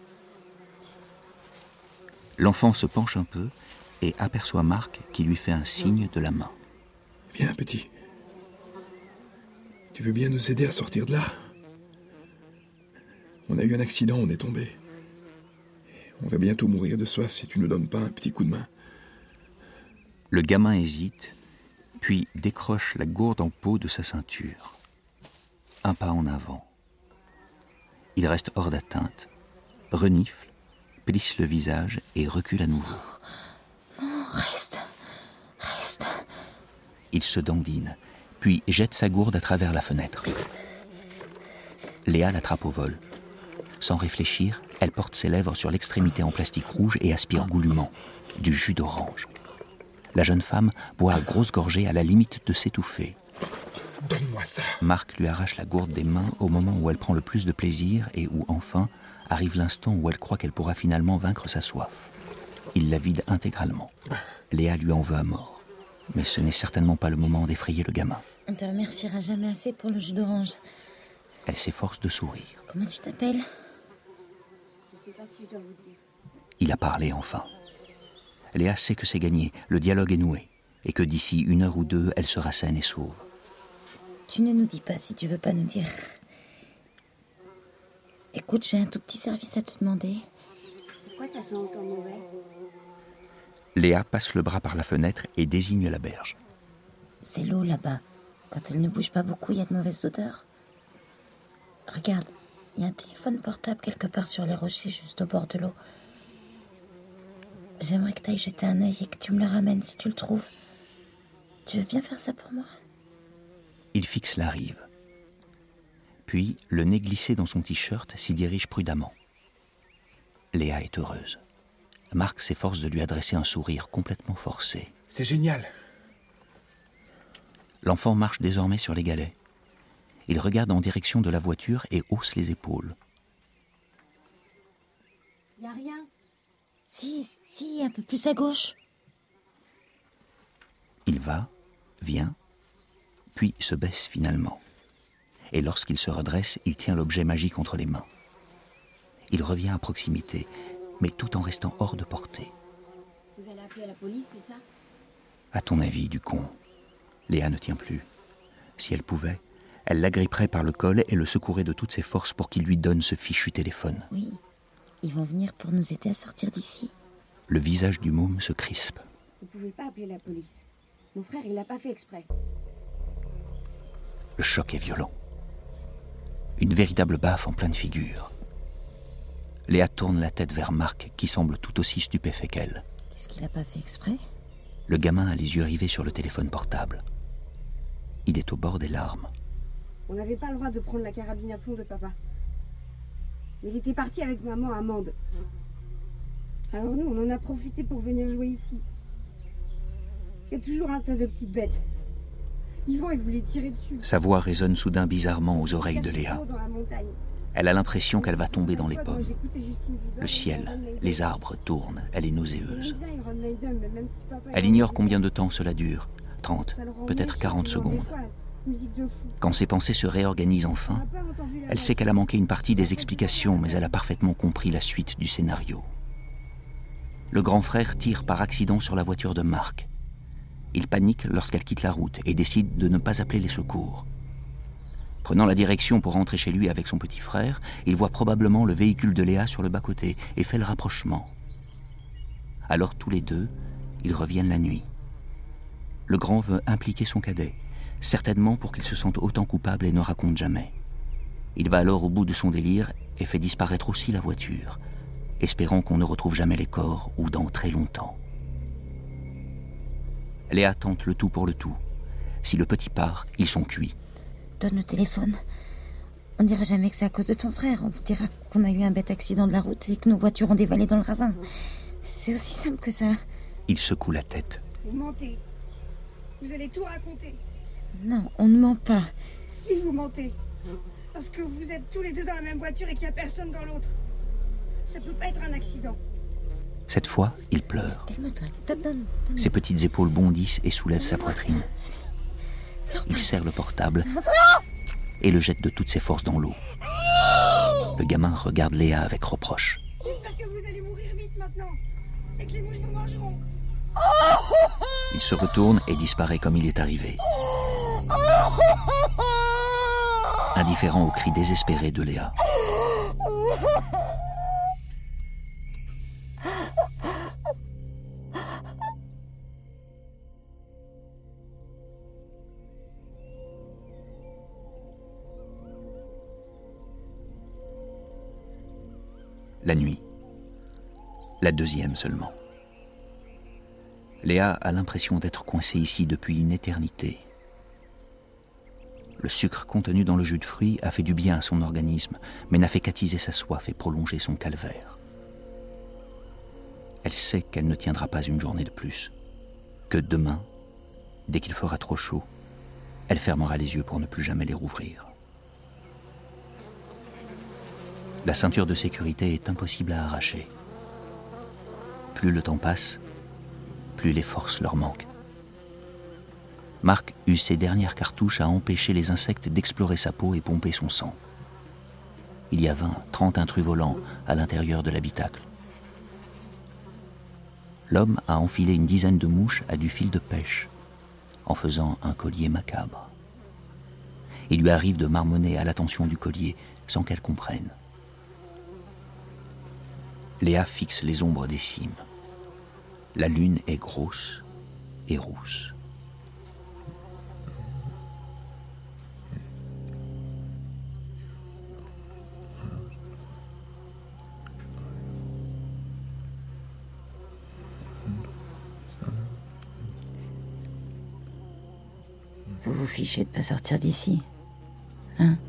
L'enfant se penche un peu et aperçoit Marc qui lui fait un signe de la main. Viens, petit. Tu veux bien nous aider à sortir de là? On a eu un accident, on est tombé. On va bientôt mourir de soif si tu ne nous donnes pas un petit coup de main. Le gamin hésite, puis décroche la gourde en peau de sa ceinture. Un pas en avant. Il reste hors d'atteinte, renifle, plisse le visage et recule à nouveau. Non, reste. Il se dandine, puis jette sa gourde à travers la fenêtre. Léa l'attrape au vol. Sans réfléchir, elle porte ses lèvres sur l'extrémité en plastique rouge et aspire goulûment du jus d'orange. La jeune femme boit à grosses gorgées à la limite de s'étouffer. Donne-moi ça. Marc lui arrache la gourde des mains au moment où elle prend le plus de plaisir et où, enfin, arrive l'instant où elle croit qu'elle pourra finalement vaincre sa soif. Il la vide intégralement. Léa lui en veut à mort. mais ce n'est certainement pas le moment d'effrayer le gamin. On te remerciera jamais assez pour le jus d'orange. Elle s'efforce de sourire. Comment tu t'appelles? Je sais pas si je dois vous dire. Il a parlé enfin. Léa sait que c'est gagné, le dialogue est noué, et que d'ici 1 heure ou 2, elle sera saine et sauve. Tu ne nous dis pas si tu veux pas nous dire. Écoute, j'ai un tout petit service à te demander. Pourquoi ça sent autant mauvais? Léa passe le bras par la fenêtre et désigne la berge. C'est l'eau là-bas. Quand elle ne bouge pas beaucoup, il y a de mauvaises odeurs. Regarde, il y a un téléphone portable quelque part sur les rochers, juste au bord de l'eau. J'aimerais que tu ailles jeter un œil et que tu me le ramènes si tu le trouves. Tu veux bien faire ça pour moi? Il fixe la rive. Puis, le nez glissé dans son t-shirt, s'y dirige prudemment. Léa est heureuse. Marc s'efforce de lui adresser un sourire complètement forcé. C'est génial. L'enfant marche désormais sur les galets. Il regarde en direction de la voiture et hausse les épaules. Y a rien. Si, un peu plus à gauche. Il va, vient, puis se baisse finalement. Et lorsqu'il se redresse, il tient l'objet magique entre les mains. Il revient à proximité, mais tout en restant hors de portée. Vous allez appeler la police, c'est ça? À ton avis, du con, Léa ne tient plus. Si elle pouvait, elle l'agripperait par le col et le secourait de toutes ses forces pour qu'il lui donne ce fichu téléphone. Oui, ils vont venir pour nous aider à sortir d'ici. Le visage du môme se crispe. Vous pouvez pas appeler la police. Mon frère, il l'a pas fait exprès. Le choc est violent. Une véritable baffe en pleine figure. Léa tourne la tête vers Marc, qui semble tout aussi stupéfait qu'elle. Qu'est-ce qu'il a pas fait exprès? Le gamin a les yeux rivés sur le téléphone portable. Il est au bord des larmes. On n'avait pas le droit de prendre la carabine à plomb de papa. Il était parti avec maman à Mende. Alors nous, on en a profité pour venir jouer ici. Il y a toujours un tas de petites bêtes. Yvan, il voulait tirer dessus. Sa voix résonne soudain bizarrement aux oreilles de Léa. Dans la montagne. Elle a l'impression qu'elle va tomber dans les Moi, pommes. j'écoutais Justine Bieber, Le ciel, les arbres tournent, elle est nauséeuse. J'aimais bien Iron Maiden, mais même si papa Elle était ignore en combien de temps cela dure. 30, ça le rend peut-être méchant, 40 des secondes. fois, cette musique de fou. Quand ses pensées se réorganisent enfin, On n'a pas entendu la elle sait qu'elle a manqué une partie des explications, mais elle a parfaitement compris la suite du scénario. Le grand frère tire par accident sur la voiture de Marc. Il panique lorsqu'elle quitte la route et décide de ne pas appeler les secours. Prenant la direction pour rentrer chez lui avec son petit frère, il voit probablement le véhicule de Léa sur le bas-côté et fait le rapprochement. Alors tous les deux, ils reviennent la nuit. Le grand veut impliquer son cadet, certainement pour qu'il se sente autant coupable et ne raconte jamais. Il va alors au bout de son délire et fait disparaître aussi la voiture, espérant qu'on ne retrouve jamais les corps ou dans très longtemps. Léa tente le tout pour le tout. Si le petit part, ils sont cuits. Donne le téléphone. On dira jamais que c'est à cause de ton frère. On dira qu'on a eu un bête accident de la route et que nos voitures ont dévalé dans le ravin. C'est aussi simple que ça. Il secoue la tête. Vous mentez. Vous allez tout raconter. Non, on ne ment pas. Si vous mentez. Parce que vous êtes tous les deux dans la même voiture et qu'il n'y a personne dans l'autre. Ça peut pas être un accident. Cette fois, il pleure. Calme-toi. Donne. Ses petites épaules bondissent et soulèvent sa poitrine. Il serre le portable et le jette de toutes ses forces dans l'eau. Le gamin regarde Léa avec reproche. J'espère que vous allez mourir vite maintenant. Et que les mouches vous mangeront. Il se retourne et disparaît comme il est arrivé. Indifférent aux cris désespérés de Léa. La nuit. La deuxième seulement. Léa a l'impression d'être coincée ici depuis une éternité. Le sucre contenu dans le jus de fruits a fait du bien à son organisme, mais n'a fait qu'attiser sa soif et prolonger son calvaire. Elle sait qu'elle ne tiendra pas une journée de plus, que demain, dès qu'il fera trop chaud, elle fermera les yeux pour ne plus jamais les rouvrir. La ceinture de sécurité est impossible à arracher. Plus le temps passe, plus les forces leur manquent. Marc use ses dernières cartouches à empêcher les insectes d'explorer sa peau et pomper son sang. Il y a 20-30 intrus volants à l'intérieur de l'habitacle. L'homme a enfilé une dizaine de mouches à du fil de pêche, en faisant un collier macabre. Il lui arrive de marmonner à l'attention du collier sans qu'elle comprenne. Léa fixe les ombres des cimes. La lune est grosse et rousse. Vous vous fichez de pas sortir d'ici, hein?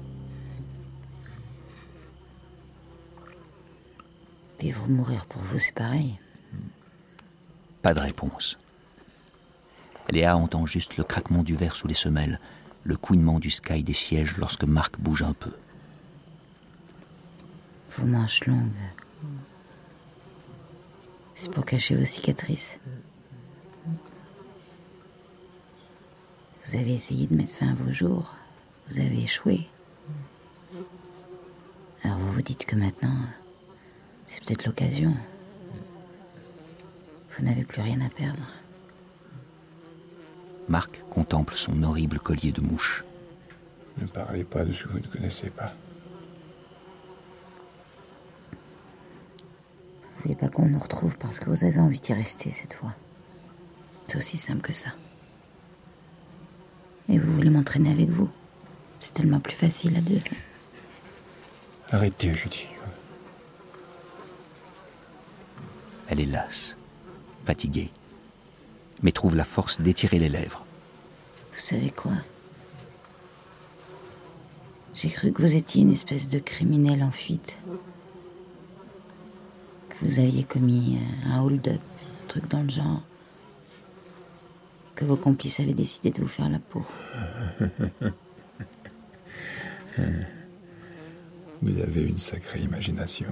Vivre ou mourir pour vous, c'est pareil. Pas de réponse. Léa entend juste le craquement du verre sous les semelles, le couinement du sky des sièges lorsque Marc bouge un peu. Vos manches longues, c'est pour cacher vos cicatrices. Vous avez essayé de mettre fin à vos jours. Vous avez échoué. Alors vous vous dites que maintenant, c'est peut-être l'occasion. Vous n'avez plus rien à perdre. Marc contemple son horrible collier de mouches. Ne parlez pas de ce que vous ne connaissez pas. Vous voulez pas qu'on nous retrouve parce que vous avez envie d'y rester cette fois. C'est aussi simple que ça. Et vous voulez m'entraîner avec vous. C'est tellement plus facile à deux. Arrêtez, je dis. Elle est lasse, fatiguée, mais trouve la force d'étirer les lèvres. Vous savez quoi? J'ai cru que vous étiez une espèce de criminel en fuite. Que vous aviez commis un hold-up, un truc dans le genre. Que vos complices avaient décidé de vous faire la peau. Vous avez une sacrée imagination.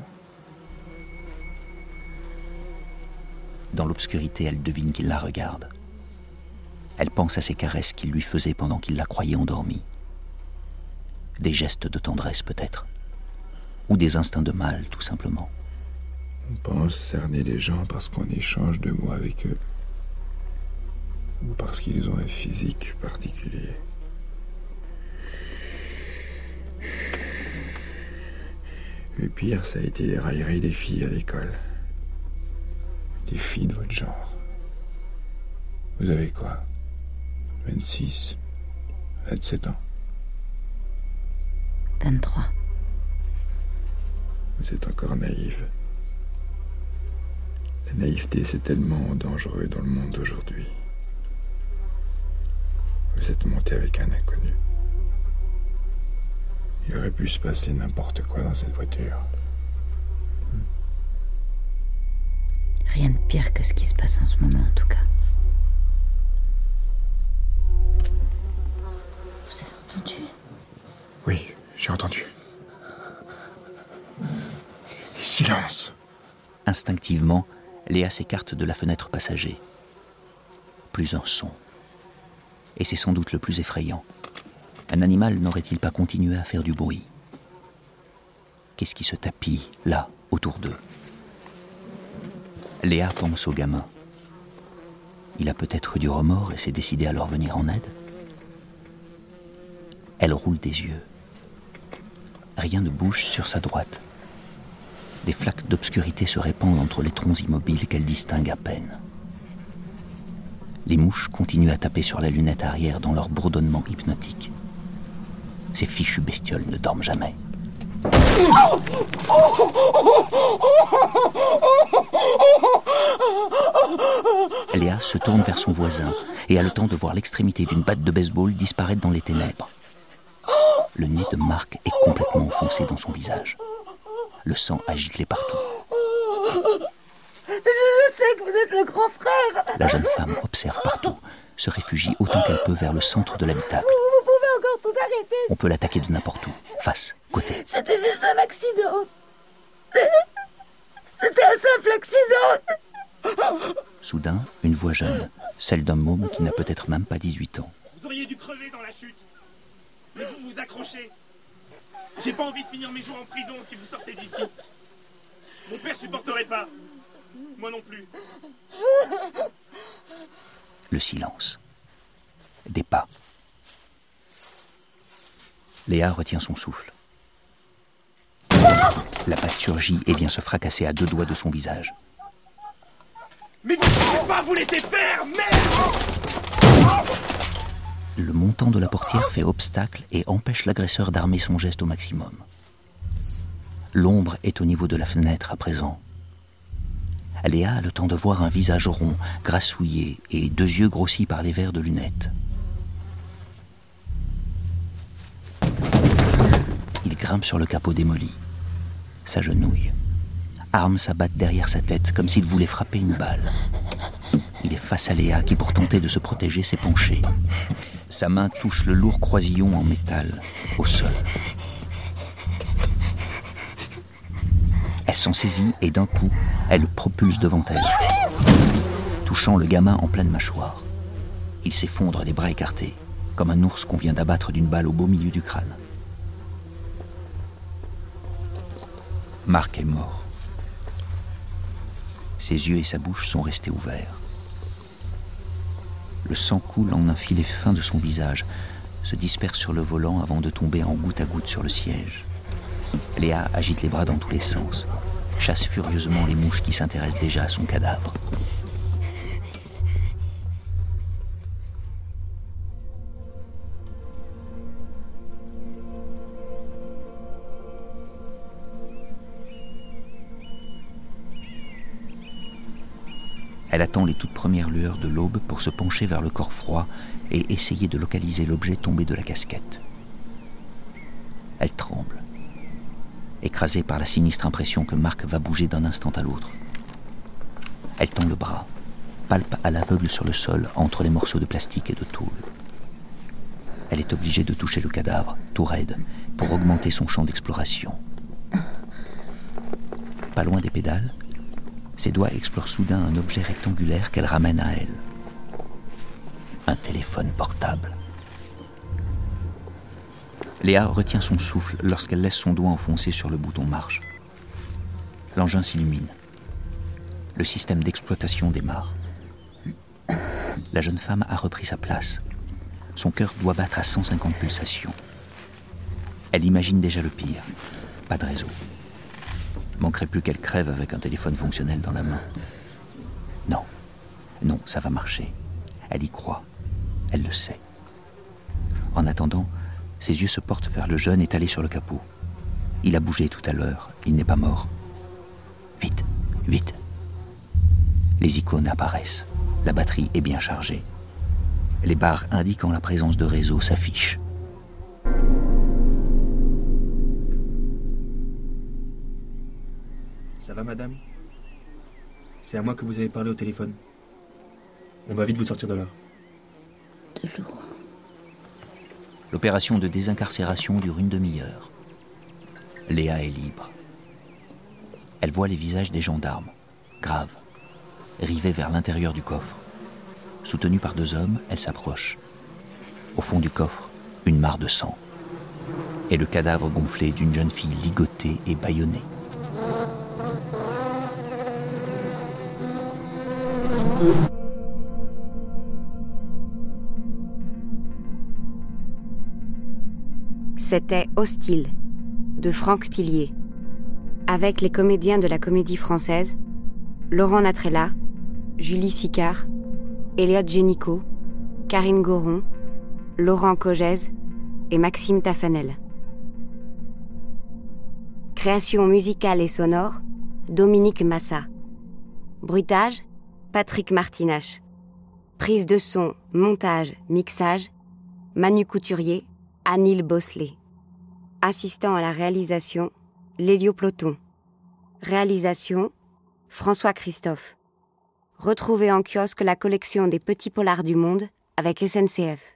Dans l'obscurité, elle devine qu'il la regarde. Elle pense à ces caresses qu'il lui faisait pendant qu'il la croyait endormie. Des gestes de tendresse peut-être. Ou des instincts de mal, tout simplement. On pense cerner les gens parce qu'on échange de mots avec eux. Ou parce qu'ils ont un physique particulier. Le pire, ça a été les railleries des filles à l'école. Des filles de votre genre. Vous avez quoi? 26, 27 ans. 23. Vous êtes encore naïve. La naïveté, c'est tellement dangereux dans le monde d'aujourd'hui. Vous êtes monté avec un inconnu. Il aurait pu se passer n'importe quoi dans cette voiture. Rien de pire que ce qui se passe en ce moment, en tout cas. Vous avez entendu? Oui, j'ai entendu. Silence! Instinctivement, Léa s'écarte de la fenêtre passager. Plus un son. Et c'est sans doute le plus effrayant. Un animal n'aurait-il pas continué à faire du bruit? Qu'est-ce qui se tapit, là, autour d'eux? Léa pense au gamin. Il a peut-être eu du remords et s'est décidé à leur venir en aide. Elle roule des yeux. Rien ne bouge sur sa droite. Des flaques d'obscurité se répandent entre les troncs immobiles qu'elle distingue à peine. Les mouches continuent à taper sur la lunette arrière dans leur bourdonnement hypnotique. Ces fichues bestioles ne dorment jamais. Léa se tourne vers son voisin et a le temps de voir l'extrémité d'une batte de baseball disparaître dans les ténèbres. Le nez de Marc est complètement enfoncé dans son visage. Le sang a giclé partout. Je sais que vous êtes le grand frère. La jeune femme observe partout, se réfugie autant qu'elle peut vers le centre de l'habitacle. Vous pouvez encore tout arrêter. On peut l'attaquer de n'importe où, face, côté. C'était juste un accident. C'était un simple accident. Soudain, une voix jeune, celle d'un môme qui n'a peut-être même pas 18 ans. auriez dû crever dans la chute. Mais vous vous accrochez. J'ai pas envie de finir mes jours en prison si vous sortez d'ici. Mon père supporterait pas. Moi non plus. Le silence. Des pas. Léa retient son souffle. La patte surgit et vient se fracasser à 2 doigts de son visage. Mais vous ne pouvez pas vous laisser faire, merde! Le montant de la portière fait obstacle et empêche l'agresseur d'armer son geste au maximum. L'ombre est au niveau de la fenêtre à présent. Léa a le temps de voir un visage rond, grassouillé et 2 yeux grossis par les verres de lunettes. Il grimpe sur le capot démoli, s'agenouille. Armes s'abattent derrière sa tête comme s'il voulait frapper une balle. Il est face à Léa qui, pour tenter de se protéger, s'est penchée. Sa main touche le lourd croisillon en métal au sol. Elle s'en saisit et d'un coup, elle le propulse devant elle, touchant le gamin en pleine mâchoire. Il s'effondre les bras écartés, comme un ours qu'on vient d'abattre d'une balle au beau milieu du crâne. Marc est mort. Ses yeux et sa bouche sont restés ouverts. Le sang coule en un filet fin de son visage, se disperse sur le volant avant de tomber en goutte à goutte sur le siège. Léa agite les bras dans tous les sens, chasse furieusement les mouches qui s'intéressent déjà à son cadavre. Elle attend les toutes premières lueurs de l'aube pour se pencher vers le corps froid et essayer de localiser l'objet tombé de la casquette. Elle tremble, écrasée par la sinistre impression que Marc va bouger d'un instant à l'autre. Elle tend le bras, palpe à l'aveugle sur le sol entre les morceaux de plastique et de tôle. Elle est obligée de toucher le cadavre, tout raide, pour augmenter son champ d'exploration. Pas loin des pédales, ses doigts explorent soudain un objet rectangulaire qu'elle ramène à elle. Un téléphone portable. Léa retient son souffle lorsqu'elle laisse son doigt enfoncé sur le bouton marche. L'engin s'illumine. Le système d'exploitation démarre. La jeune femme a repris sa place. Son cœur doit battre à 150 pulsations. Elle imagine déjà le pire. Pas de réseau. Manquerait plus qu'elle crève avec un téléphone fonctionnel dans la main. Non, ça va marcher. Elle y croit. Elle le sait. En attendant, ses yeux se portent vers le jeune étalé sur le capot. Il a bougé tout à l'heure. Il n'est pas mort. Vite, vite. Les icônes apparaissent. La batterie est bien chargée. Les barres indiquant la présence de réseau s'affichent. Ça va, madame? C'est à moi que vous avez parlé au téléphone. On va vite vous sortir de là. De l'eau. L'opération de désincarcération dure une demi-heure. Léa est libre. Elle voit les visages des gendarmes, graves, rivés vers l'intérieur du coffre. Soutenue par 2 hommes, elle s'approche. Au fond du coffre, une mare de sang. Et le cadavre gonflé d'une jeune fille ligotée et bâillonnée. C'était Hostile, de Franck Tillier, avec les comédiens de la Comédie Française, Laurent Natrella, Julie Sicard, Elliot Génicaud, Karine Goron, Laurent Cogez et Maxime Tafanel. Création musicale et sonore, Dominique Massa. Bruitage, Patrick Martinache. Prise de son, montage, mixage, Manu Couturier, Anil Bosselet. Assistant à la réalisation, Lélio Ploton. Réalisation, François Christophe. Retrouvez en kiosque la collection des petits polars du monde avec SNCF.